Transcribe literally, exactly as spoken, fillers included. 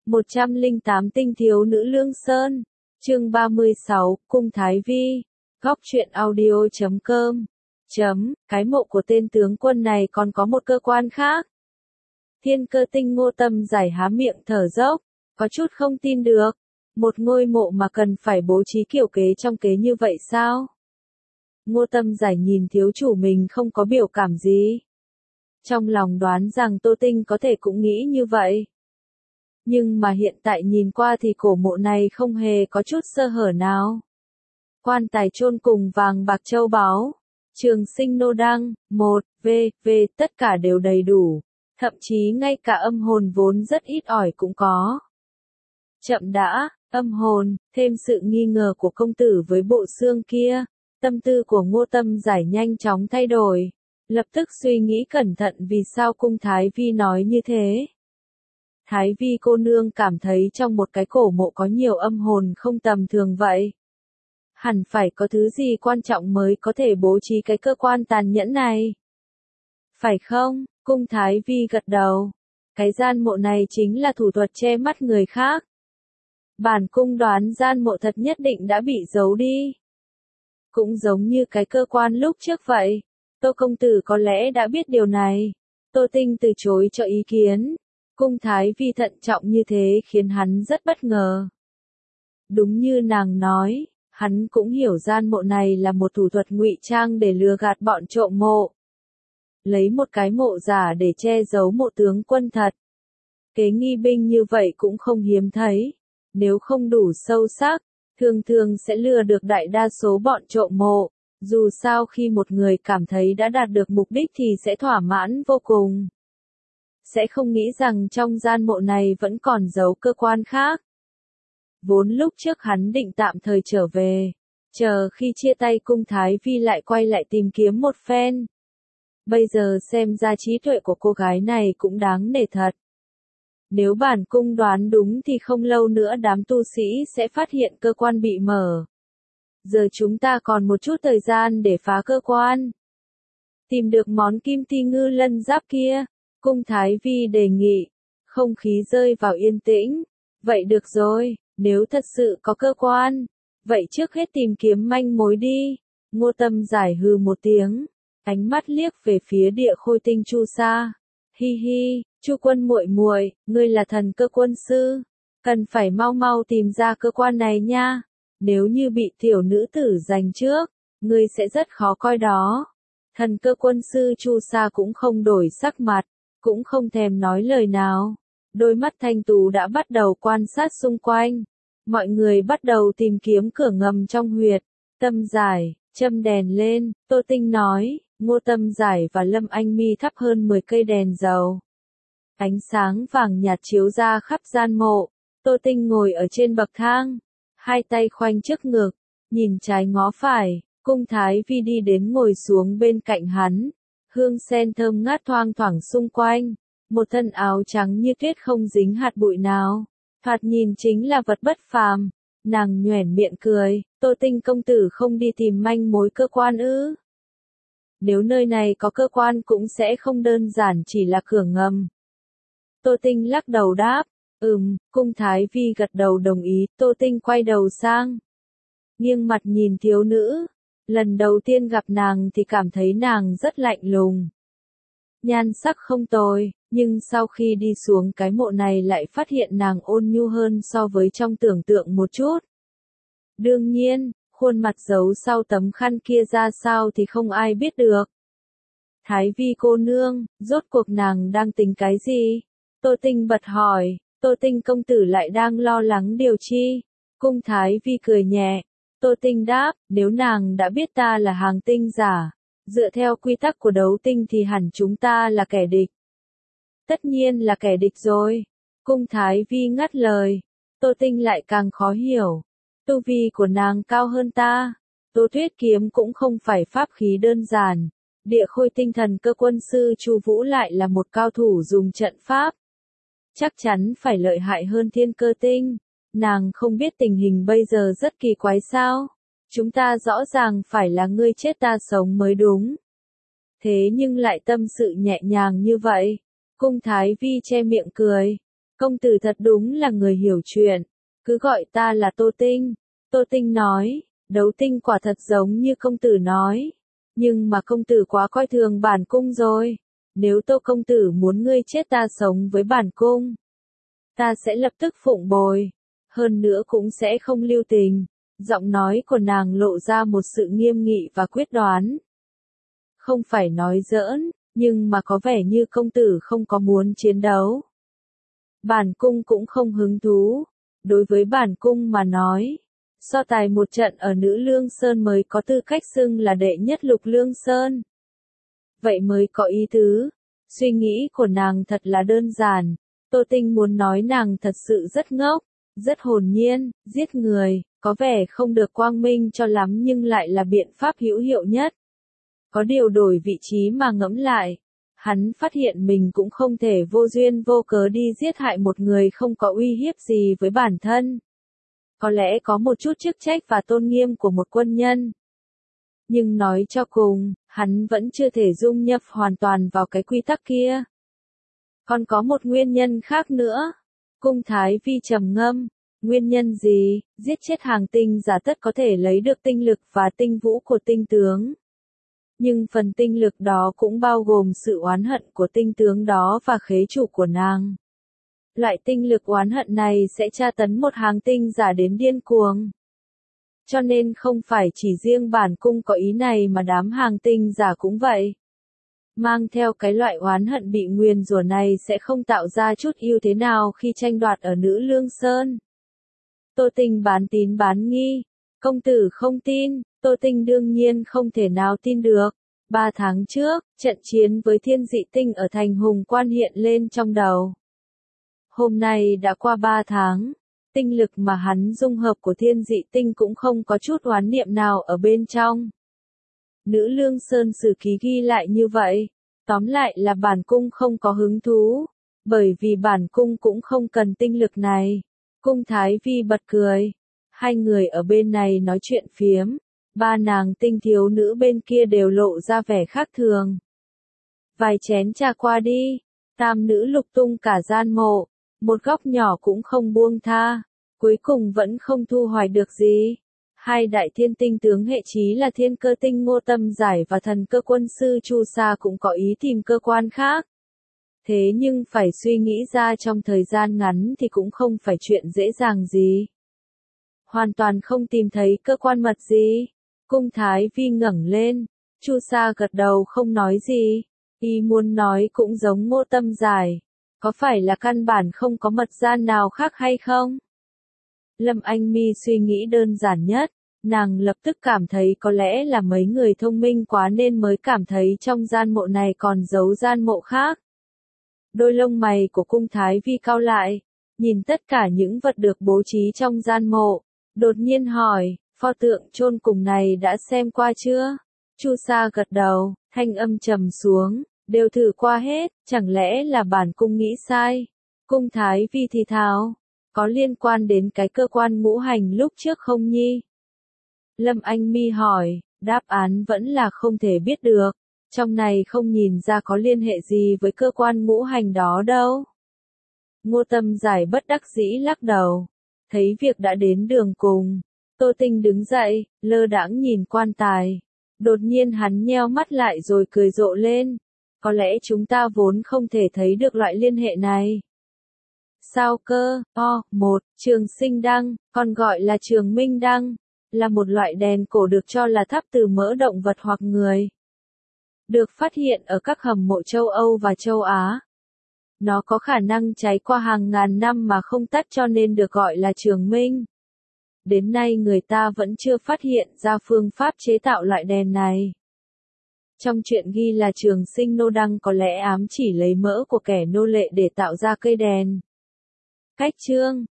một trăm lẻ tám Tinh thiếu nữ Lương Sơn. Chương ba mươi sáu, Cung Thái Vi. Góc truyện audio chấm com. Chấm, cái mộ của tên tướng quân này còn có một cơ quan khác. Thiên Cơ Tinh Ngô Tâm Giải há miệng thở dốc, có chút không tin được. Một ngôi mộ mà cần phải bố trí kiểu kế trong kế như vậy sao? Ngô Tâm Giải nhìn thiếu chủ mình không có biểu cảm gì. Trong lòng đoán rằng Tô Tinh có thể cũng nghĩ như vậy. Nhưng mà hiện tại nhìn qua thì cổ mộ này không hề có chút sơ hở nào. Quan tài chôn cùng vàng bạc châu báu, trường sinh nô đăng, một, v, v, tất cả đều đầy đủ. Thậm chí ngay cả âm hồn vốn rất ít ỏi cũng có. Chậm đã, âm hồn, thêm sự nghi ngờ của công tử với bộ xương kia. Tâm tư của Ngô Tâm Giải nhanh chóng thay đổi. Lập tức suy nghĩ cẩn thận vì sao cung Thái Vi nói như thế. Thái Vi cô nương cảm thấy trong một cái cổ mộ có nhiều âm hồn không tầm thường vậy. Hẳn phải có thứ gì quan trọng mới có thể bố trí cái cơ quan tàn nhẫn này. Phải không? Cung Thái Vi gật đầu. Cái gian mộ này chính là thủ thuật che mắt người khác. Bản cung đoán gian mộ thật nhất định đã bị giấu đi. Cũng giống như cái cơ quan lúc trước vậy. Tô công tử có lẽ đã biết điều này. Tô Tinh từ chối cho ý kiến. Cung Thái Vi thận trọng như thế khiến hắn rất bất ngờ. Đúng như nàng nói, hắn cũng hiểu gian mộ này là một thủ thuật ngụy trang để lừa gạt bọn trộm mộ. Lấy một cái mộ giả để che giấu mộ tướng quân thật. Kế nghi binh như vậy cũng không hiếm thấy. Nếu không đủ sâu sắc, thường thường sẽ lừa được đại đa số bọn trộm mộ. Dù sao khi một người cảm thấy đã đạt được mục đích thì sẽ thỏa mãn vô cùng. Sẽ không nghĩ rằng trong gian mộ này vẫn còn giấu cơ quan khác. Vốn lúc trước hắn định tạm thời trở về, chờ khi chia tay cung Thái Vi lại quay lại tìm kiếm một phen. Bây giờ xem ra trí tuệ của cô gái này cũng đáng nể thật. Nếu bản cung đoán đúng thì không lâu nữa đám tu sĩ sẽ phát hiện cơ quan bị mở. Giờ chúng ta còn một chút thời gian để phá cơ quan. Tìm được món kim ti ngư lân giáp kia, cung Thái Vi đề nghị. Không khí rơi vào yên tĩnh. Vậy được rồi, nếu thật sự có cơ quan, vậy trước hết tìm kiếm manh mối đi. Ngô Tâm Giải hừ một tiếng, ánh mắt liếc về phía Địa Khôi Tinh Chu Sa. Hi hi, Chu quân muội muội, ngươi là thần cơ quân sư, cần phải mau mau tìm ra cơ quan này nha. Nếu như bị tiểu nữ tử giành trước, ngươi sẽ rất khó coi đó. Thần cơ quân sư Chu Sa cũng không đổi sắc mặt, cũng không thèm nói lời nào. Đôi mắt thanh tú đã bắt đầu quan sát xung quanh. Mọi người bắt đầu tìm kiếm cửa ngầm trong huyệt. Tâm Giải, châm đèn lên, Tô Tinh nói. Ngô Tâm Giải và Lâm Anh Mi thắp hơn mười cây đèn dầu. Ánh sáng vàng nhạt chiếu ra khắp gian mộ. Tô Tinh ngồi ở trên bậc thang, hai tay khoanh trước ngực, nhìn trái ngó phải. Cung Thái Vi đi đến ngồi xuống bên cạnh hắn. Hương sen thơm ngát thoang thoảng xung quanh. Một thân áo trắng như tuyết không dính hạt bụi nào. Thoạt nhìn chính là vật bất phàm. Nàng nhoẻn miệng cười. Tô Tinh công tử không đi tìm manh mối cơ quan ư? Nếu nơi này có cơ quan cũng sẽ không đơn giản chỉ là cửa ngầm. Tô Tinh lắc đầu đáp. Ừm, cung Thái Vi gật đầu đồng ý. Tô Tinh quay đầu sang, nghiêng mặt nhìn thiếu nữ. Lần đầu tiên gặp nàng thì cảm thấy nàng rất lạnh lùng. Nhan sắc không tồi, nhưng sau khi đi xuống cái mộ này lại phát hiện nàng ôn nhu hơn so với trong tưởng tượng một chút. Đương nhiên, khuôn mặt giấu sau tấm khăn kia ra sao thì không ai biết được. Thái Vi cô nương, rốt cuộc nàng đang tính cái gì? Tô Tinh bật hỏi. Tô Tinh công tử lại đang lo lắng điều chi? Cung Thái Vi cười nhẹ. Tô Tinh đáp, nếu nàng đã biết ta là hàng tinh giả, dựa theo quy tắc của đấu tinh thì hẳn chúng ta là kẻ địch. Tất nhiên là kẻ địch rồi. Cung Thái Vi ngắt lời. Tô Tinh lại càng khó hiểu. Tu vi của nàng cao hơn ta. Tô Tuyết kiếm cũng không phải pháp khí đơn giản. Địa Khôi Tinh thần cơ quân sư Chu Vũ lại là một cao thủ dùng trận pháp. Chắc chắn phải lợi hại hơn Thiên Cơ Tinh. Nàng không biết tình hình bây giờ rất kỳ quái sao? Chúng ta rõ ràng phải là ngươi chết ta sống mới đúng. Thế nhưng lại tâm sự nhẹ nhàng như vậy. Cung Thái Vi che miệng cười. Công tử thật đúng là người hiểu chuyện, cứ gọi ta là Tô Tinh. Tô Tinh nói, Đấu Tinh quả thật giống như công tử nói. Nhưng mà công tử quá coi thường bản cung rồi. Nếu Tô công tử muốn ngươi chết ta sống với bản cung, ta sẽ lập tức phụng bồi. Hơn nữa cũng sẽ không lưu tình. Giọng nói của nàng lộ ra một sự nghiêm nghị và quyết đoán. Không phải nói giỡn, nhưng mà có vẻ như công tử không có muốn chiến đấu. Bản cung cũng không hứng thú. Đối với bản cung mà nói, so tài một trận ở Nữ Lương Sơn mới có tư cách xưng là đệ nhất Lục Lương Sơn. Vậy mới có ý tứ. Suy nghĩ của nàng thật là đơn giản. Tô Tinh muốn nói nàng thật sự rất ngốc, rất hồn nhiên, giết người, có vẻ không được quang minh cho lắm nhưng lại là biện pháp hữu hiệu nhất. Có điều đổi vị trí mà ngẫm lại, hắn phát hiện mình cũng không thể vô duyên vô cớ đi giết hại một người không có uy hiếp gì với bản thân. Có lẽ có một chút chức trách và tôn nghiêm của một quân nhân. Nhưng nói cho cùng, hắn vẫn chưa thể dung nhập hoàn toàn vào cái quy tắc kia. Còn có một nguyên nhân khác nữa. Cung Thái Vi trầm ngâm. Nguyên nhân gì? Giết chết hàng tinh giả tất có thể lấy được tinh lực và tinh vũ của tinh tướng. Nhưng phần tinh lực đó cũng bao gồm sự oán hận của tinh tướng đó và khế chủ của nàng. Loại tinh lực oán hận này sẽ tra tấn một hàng tinh giả đến điên cuồng. Cho nên không phải chỉ riêng bản cung có ý này mà đám hàng tinh giả cũng vậy. Mang theo cái loại oán hận bị nguyền rủa này sẽ không tạo ra chút ưu thế nào khi tranh đoạt ở Nữ Lương Sơn. Tô Tinh bán tín bán nghi. Công tử không tin, Tô Tinh đương nhiên không thể nào tin được. Ba tháng trước, trận chiến với thiên dị tinh ở thành Hùng Quan hiện lên trong đầu. Hôm nay đã qua ba tháng, tinh lực mà hắn dung hợp của thiên dị tinh cũng không có chút oán niệm nào ở bên trong. Nữ Lương Sơn sử ký ghi lại như vậy, tóm lại là bản cung không có hứng thú, bởi vì bản cung cũng không cần tinh lực này. Cung Thái Vi bật cười, hai người ở bên này nói chuyện phiếm, ba nàng tinh thiếu nữ bên kia đều lộ ra vẻ khác thường. Vài chén trà qua đi, tam nữ lục tung cả gian mộ, một góc nhỏ cũng không buông tha, cuối cùng vẫn không thu hoạch được gì. Hai đại thiên tinh tướng hệ chí là Thiên Cơ Tinh Ngô Tâm Giải và Thần Cơ Quân Sư Chu Sa cũng có ý tìm cơ quan khác. Thế nhưng phải suy nghĩ ra trong thời gian ngắn thì cũng không phải chuyện dễ dàng gì. Hoàn toàn không tìm thấy cơ quan mật gì. Cung Thái Vi ngẩng lên, Chu Sa gật đầu không nói gì. Y muốn nói cũng giống Ngô Tâm Giải. Có phải là căn bản không có mật gian nào khác hay không? Lâm Anh Mi suy nghĩ đơn giản nhất, nàng lập tức cảm thấy có lẽ là mấy người thông minh quá nên mới cảm thấy trong gian mộ này còn giấu gian mộ khác. Đôi lông mày của Cung Thái Vi cau lại, nhìn tất cả những vật được bố trí trong gian mộ, đột nhiên hỏi, pho tượng chôn cùng này đã xem qua chưa? Chu Sa gật đầu, thanh âm trầm xuống, đều thử qua hết, chẳng lẽ là bản cung nghĩ sai? Cung Thái Vi thì thào, có liên quan đến cái cơ quan ngũ hành lúc trước không nhi? Lâm Anh Mi hỏi, đáp án vẫn là không thể biết được, trong này không nhìn ra có liên hệ gì với cơ quan ngũ hành đó đâu. Ngô Tâm Giải bất đắc dĩ lắc đầu, thấy việc đã đến đường cùng, Tô Tinh đứng dậy, lơ đãng nhìn quan tài. Đột nhiên hắn nheo mắt lại rồi cười rộ lên. Có lẽ chúng ta vốn không thể thấy được loại liên hệ này. Sao cơ? O, một, trường sinh đăng, còn gọi là trường minh đăng, là một loại đèn cổ được cho là thắp từ mỡ động vật hoặc người. Được phát hiện ở các hầm mộ châu Âu và châu Á. Nó có khả năng cháy qua hàng ngàn năm mà không tắt cho nên được gọi là trường minh. Đến nay người ta vẫn chưa phát hiện ra phương pháp chế tạo loại đèn này. Trong truyện ghi là trường sinh nô đăng có lẽ ám chỉ lấy mỡ của kẻ nô lệ để tạo ra cây đèn. Cách chương